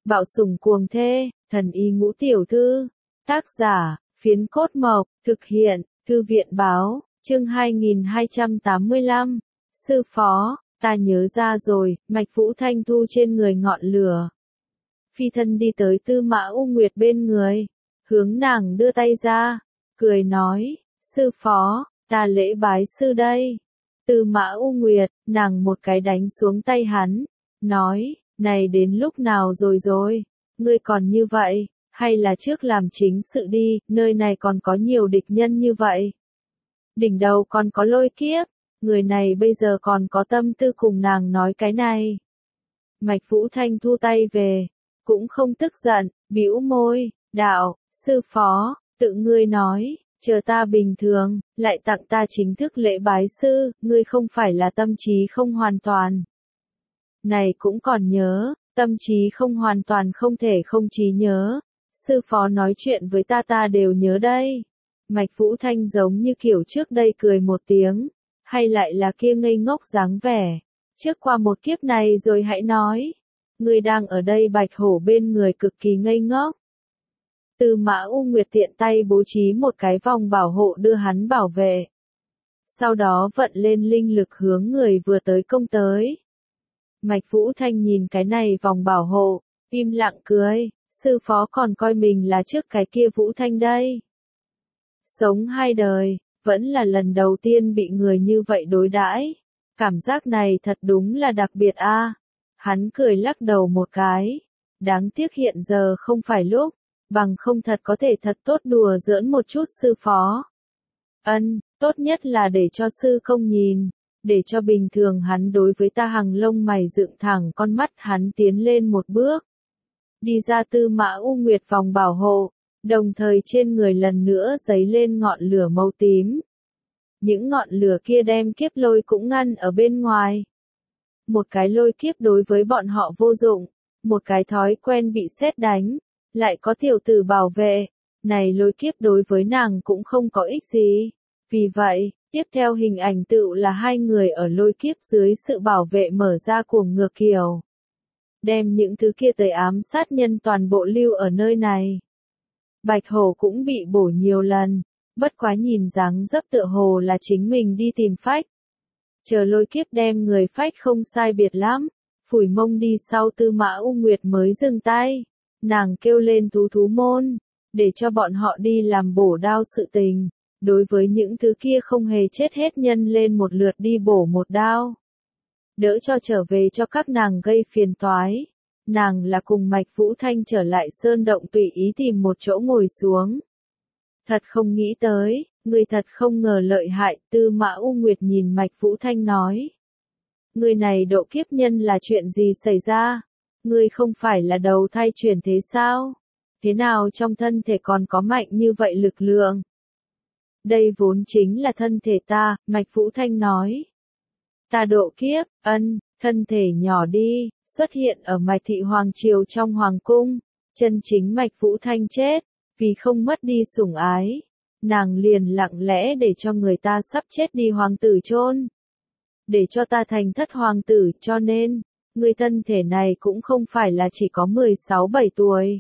Bạo sủng cuồng thê, thần y ngũ tiểu thư. Tác giả, Phiến Cốt Mộc, thực hiện, Thư viện báo, chương 2285. Sư phó, ta nhớ ra rồi, mạch vũ thanh thu trên người ngọn lửa. Phi thân đi tới Tư Mã U Nguyệt bên người, hướng nàng đưa tay ra, cười nói, sư phó, ta lễ bái sư đây. Tư Mã U Nguyệt, nàng một cái đánh xuống tay hắn, nói, này đến lúc nào rồi, ngươi còn như vậy, hay là trước làm chính sự đi, nơi này còn có nhiều địch nhân như vậy. Đỉnh đầu còn có Lôi Kiếp, người này bây giờ còn có tâm tư cùng nàng nói cái này. Mạch Vũ Thanh thu tay về, cũng không tức giận, bĩu môi, đạo, sư phó, tự ngươi nói, chờ ta bình thường, lại tặng ta chính thức lễ bái sư, ngươi không phải là tâm trí không hoàn toàn. Này cũng còn nhớ, tâm trí không hoàn toàn không thể không trí nhớ. Sư phó nói chuyện với ta đều nhớ đây. Mạch Vũ Thanh giống như kiểu trước đây cười một tiếng, hay lại là kia ngây ngốc dáng vẻ. Trước qua một kiếp này rồi hãy nói. Ngươi đang ở đây Bạch Hổ bên người cực kỳ ngây ngốc. Tư Mã U Nguyệt tiện tay bố trí một cái vòng bảo hộ đưa hắn bảo vệ. Sau đó vận lên linh lực hướng người vừa tới công tới. Mạch Vũ Thanh nhìn cái này vòng bảo hộ, im lặng cười, sư phó còn coi mình là trước cái kia Vũ Thanh đây. Sống 2 đời, vẫn là lần đầu tiên bị người như vậy đối đãi. Cảm giác này thật đúng là đặc biệt a. Hắn cười lắc đầu một cái. Đáng tiếc hiện giờ không phải lúc, bằng không thật có thể thật tốt đùa giỡn một chút sư phó. Tốt nhất là để cho sư không nhìn. Để cho bình thường hắn đối với ta hàng lông mày dựng thẳng con mắt hắn tiến lên một bước. Đi ra Tư Mã U Nguyệt vòng bảo hộ, đồng thời trên người lần nữa giấy lên ngọn lửa màu tím. Những ngọn lửa kia đem kiếp lôi cũng ngăn ở bên ngoài. Một cái lôi kiếp đối với bọn họ vô dụng, một cái thói quen bị sét đánh, lại có tiểu tử bảo vệ, này lôi kiếp đối với nàng cũng không có ích gì. Vì vậy, tiếp theo hình ảnh tựu là 2 người ở lôi kiếp dưới sự bảo vệ mở ra cuồng ngược kiều. Đem những thứ kia tới ám sát nhân toàn bộ lưu ở nơi này. Bạch Hổ cũng bị bổ nhiều lần, bất quá nhìn dáng dấp tựa hồ là chính mình đi tìm phách. Chờ lôi kiếp đem người phách không sai biệt lắm, phủi mông đi sau Tư Mã U Nguyệt mới dừng tay. Nàng kêu lên thú môn, để cho bọn họ đi làm bổ đao sự tình. Đối với những thứ kia không hề chết hết nhân lên một lượt đi bổ một đao. Đỡ cho trở về cho các nàng gây phiền toái. Nàng là cùng Mạch Vũ Thanh trở lại sơn động tùy ý tìm một chỗ ngồi xuống. Thật không nghĩ tới, người thật không ngờ lợi hại, Tư Mã U Nguyệt nhìn Mạch Vũ Thanh nói. Người này độ kiếp nhân là chuyện gì xảy ra? Người không phải là đầu thai chuyển thế sao? Thế nào trong thân thể còn có mạnh như vậy lực lượng? Đây vốn chính là thân thể ta, Mạch Vũ Thanh nói. Ta độ kiếp, thân thể nhỏ đi, xuất hiện ở Mạch Thị Hoàng Triều trong Hoàng Cung. Chân chính Mạch Vũ Thanh chết, vì không mất đi sủng ái. Nàng liền lặng lẽ để cho người ta sắp chết đi hoàng tử chôn. Để cho ta thành thất hoàng tử, cho nên, người thân thể này cũng không phải là chỉ có 16-17 tuổi.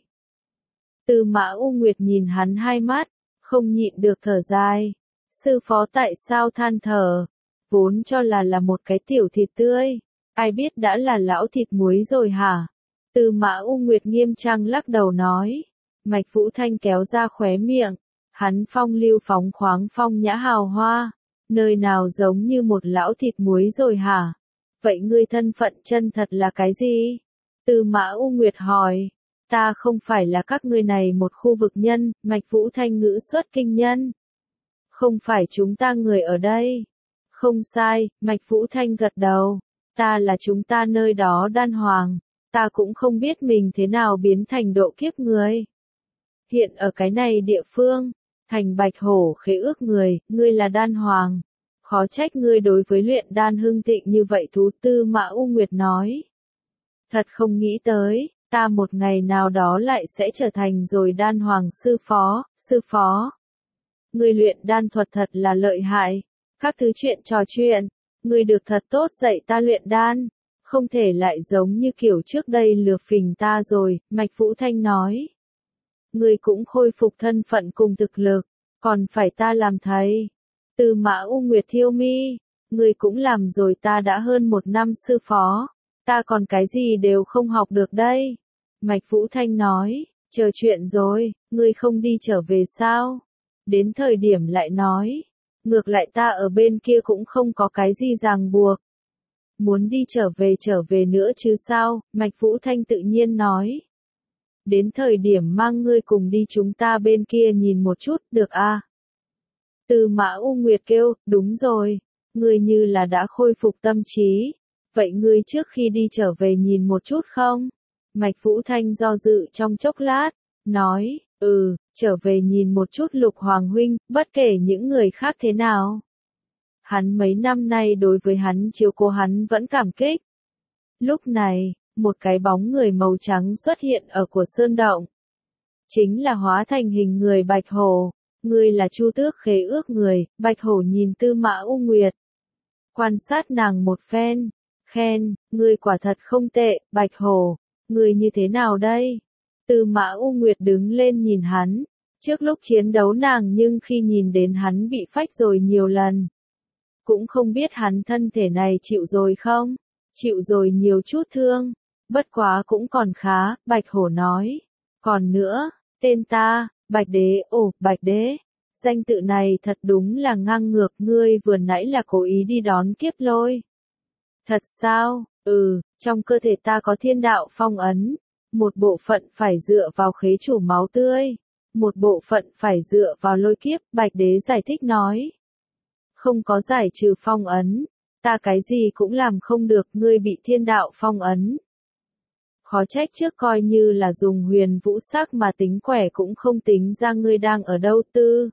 Tư Mã U Nguyệt nhìn hắn 2 mắt. Không nhịn được thở dài. Sư phó tại sao than thở? Vốn cho là một cái tiểu thịt tươi. Ai biết đã là lão thịt muối rồi hả? Tư Mã U Nguyệt nghiêm trang lắc đầu nói. Mạch Vũ Thanh kéo ra khóe miệng. Hắn phong lưu phóng khoáng phong nhã hào hoa. Nơi nào giống như một lão thịt muối rồi hả? Vậy ngươi thân phận chân thật là cái gì? Tư Mã U Nguyệt hỏi. Ta không phải là các ngươi này một khu vực nhân, Mạch Vũ Thanh ngữ xuất kinh nhân. Không phải chúng ta người ở đây. Không sai, Mạch Vũ Thanh gật đầu. Ta là chúng ta nơi đó đan hoàng. Ta cũng không biết mình thế nào biến thành độ kiếp người. Hiện ở cái này địa phương, thành Bạch Hổ khế ước người, ngươi là đan hoàng. Khó trách ngươi đối với luyện đan hưng thịnh như vậy thú. Tư Mã U Nguyệt nói. Thật không nghĩ tới. Ta một ngày nào đó lại sẽ trở thành rồi đan hoàng sư phó. Người luyện đan thuật thật là lợi hại. Các thứ chuyện trò chuyện, người được thật tốt dạy ta luyện đan. Không thể lại giống như kiểu trước đây lừa phỉnh ta rồi, Mạch Vũ Thanh nói. Ngươi cũng khôi phục thân phận cùng thực lực, còn phải ta làm thầy. Tư Mã U Nguyệt Thiêu Mi, ngươi cũng làm rồi, ta đã hơn 1 năm sư phó, ta còn cái gì đều không học được đây. Mạch Vũ Thanh nói, chờ chuyện rồi, ngươi không đi trở về sao? Đến thời điểm lại nói, ngược lại ta ở bên kia cũng không có cái gì ràng buộc. Muốn đi trở về nữa chứ sao, Mạch Vũ Thanh tự nhiên nói. Đến thời điểm mang ngươi cùng đi chúng ta bên kia nhìn một chút, được à? Tư Mã U Nguyệt kêu, đúng rồi, ngươi như là đã khôi phục tâm trí. Vậy ngươi trước khi đi trở về nhìn một chút không? Mạch Vũ Thanh do dự trong chốc lát, nói, trở về nhìn một chút Lục Hoàng huynh, bất kể những người khác thế nào. Hắn mấy năm nay đối với hắn chiếu cố hắn vẫn cảm kích. Lúc này, một cái bóng người màu trắng xuất hiện ở của sơn động. Chính là hóa thành hình người Bạch Hổ. Ngươi là Chu Tước khế ước người, Bạch Hổ nhìn Tư Mã U Nguyệt. Quan sát nàng một phen, khen, ngươi quả thật không tệ, Bạch Hổ, ngươi như thế nào đây? Tư Mã U Nguyệt đứng lên nhìn hắn, trước lúc chiến đấu nàng nhưng khi nhìn đến hắn bị phách rồi nhiều lần. Cũng không biết hắn thân thể này chịu rồi không? Chịu rồi nhiều chút thương, bất quá cũng còn khá, Bạch Hổ nói. Còn nữa, tên ta, Bạch Đế, Bạch Đế. Danh tự này thật đúng là ngang ngược, ngươi vừa nãy là cố ý đi đón kiếp lôi. Thật sao? Trong cơ thể ta có thiên đạo phong ấn. Một bộ phận phải dựa vào khế chủ máu tươi. Một bộ phận phải dựa vào lôi kiếp, Bạch Đế giải thích nói. Không có giải trừ phong ấn. Ta cái gì cũng làm không được, ngươi bị thiên đạo phong ấn. Khó trách trước coi như là dùng huyền vũ sắc mà tính quẻ cũng không tính ra ngươi đang ở đâu. Tư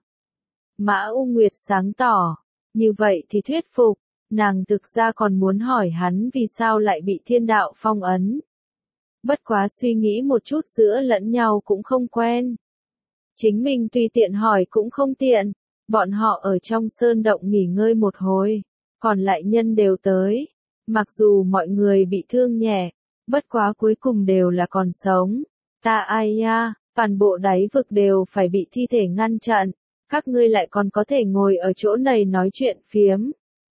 Mã U Nguyệt sáng tỏ, như vậy thì thuyết phục, nàng thực ra còn muốn hỏi hắn vì sao lại bị thiên đạo phong ấn. Bất quá suy nghĩ một chút giữa lẫn nhau cũng không quen. Chính mình tùy tiện hỏi cũng không tiện, bọn họ ở trong sơn động nghỉ ngơi một hồi, còn lại nhân đều tới. Mặc dù mọi người bị thương nhẹ, bất quá cuối cùng đều là còn sống. Ta ai ya, toàn bộ đáy vực đều phải bị thi thể ngăn chặn. Các ngươi lại còn có thể ngồi ở chỗ này nói chuyện phiếm.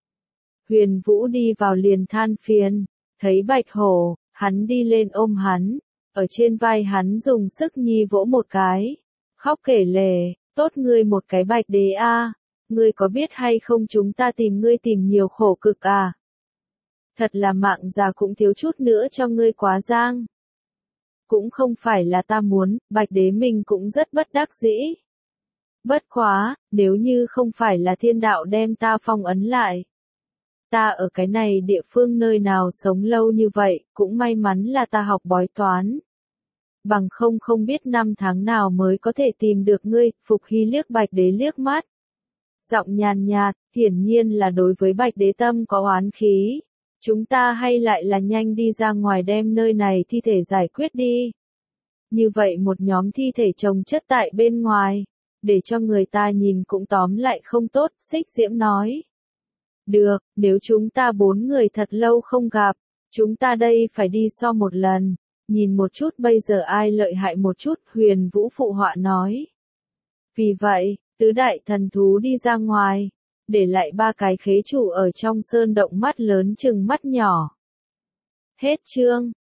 Huyền Vũ đi vào liền than phiền, thấy Bạch Hổ, hắn đi lên ôm hắn, ở trên vai hắn dùng sức nhi vỗ một cái, khóc kể lể, tốt ngươi một cái Bạch Đế a, ngươi có biết hay không chúng ta tìm ngươi tìm nhiều khổ cực à? Thật là mạng già cũng thiếu chút nữa cho ngươi quá giang. Cũng không phải là ta muốn, Bạch Đế mình cũng rất bất đắc dĩ. Bất quá, nếu như không phải là thiên đạo đem ta phong ấn lại. Ta ở cái này địa phương nơi nào sống lâu như vậy, cũng may mắn là ta học bói toán. Bằng không biết năm tháng nào mới có thể tìm được ngươi, Phục Hy liếc Bạch Đế liếc mắt. Giọng nhàn nhạt, hiển nhiên là đối với Bạch Đế tâm có oán khí. Chúng ta hay lại là nhanh đi ra ngoài đem nơi này thi thể giải quyết đi. Như vậy một nhóm thi thể chồng chất tại bên ngoài. Để cho người ta nhìn cũng tóm lại không tốt, Xích Diễm nói. Được, nếu chúng ta 4 người thật lâu không gặp, chúng ta đây phải đi so một lần, nhìn một chút bây giờ ai lợi hại một chút, Huyền Vũ phụ họa nói. Vì vậy, tứ đại thần thú đi ra ngoài, để lại 3 cái khế chủ ở trong sơn động mắt lớn chừng mắt nhỏ. Hết chương.